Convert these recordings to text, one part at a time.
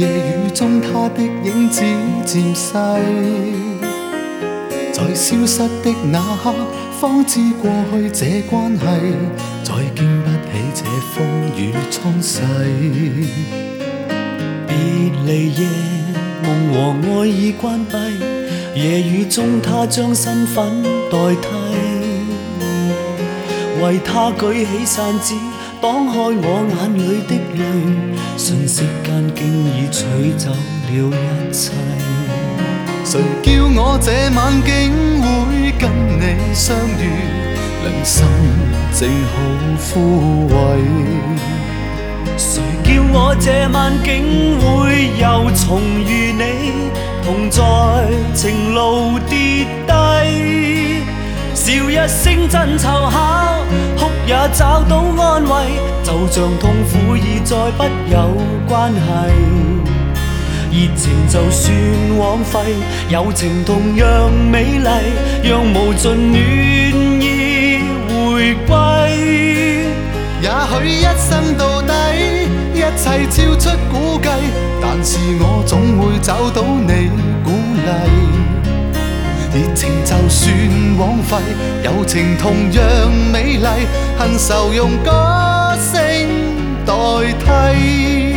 夜雨中他的影子漸細，在消失的那刻，方知過去這關係，再經不起這風雨沖洗。 別離夜，夢和愛已關閉，夜雨中他將身份代替，為他舉起傘子，擋開我眼裏的淚，瞬息間經已取走了一切。 誰叫我這晚竟會跟你相遇，良心正好枯萎。 誰叫我這晚竟會又重遇你，同在情路跌低，笑一聲真湊巧，哭也找到安慰，就像痛苦已再不有關係。熱情就算枉費，友情同樣美麗，讓無盡暖意回歸。 也許一生到底，一切超出估計，但是我總會找到你鼓勵。熱情就算枉費，友情同樣美麗，恨愁用歌聲代替。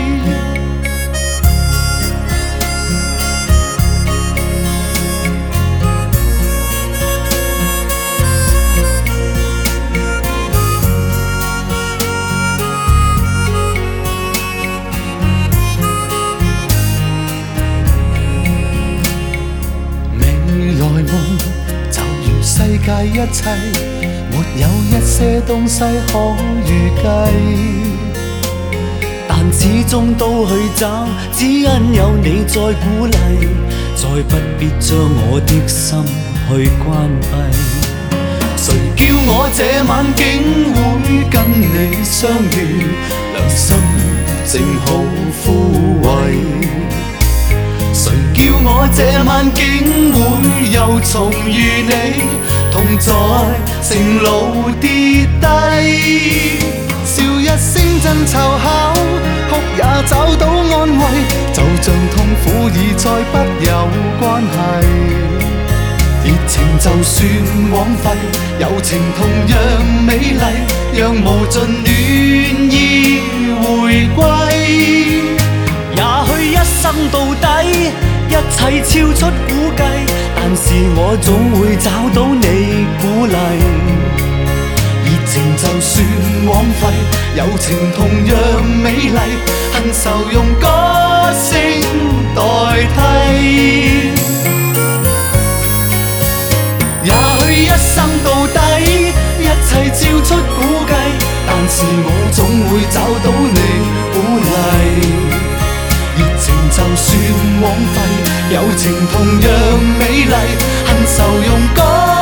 就如世界一切，沒有一些東西可預計， 但始終都去找，只因有你在鼓勵，再不必將我的心去關閉。 誰叫我這晚竟會跟你相遇，良心正好枯萎。誰叫我這晚竟會又重遇你，同在情路跌低，笑一聲真湊巧，哭也找到安慰，就像痛苦已再不有關係。熱情就算枉費，友情同樣美麗，讓無盡暖意回歸。 也許一生到底，一切超出估計，但是我總會找到你鼓勵。熱情就算枉費，友情同樣美麗，恨愁用歌聲代替。也許一生到底，一切超出估計，但是我總會找到你鼓勵。熱情就算枉費，友情同樣美麗，恨愁用歌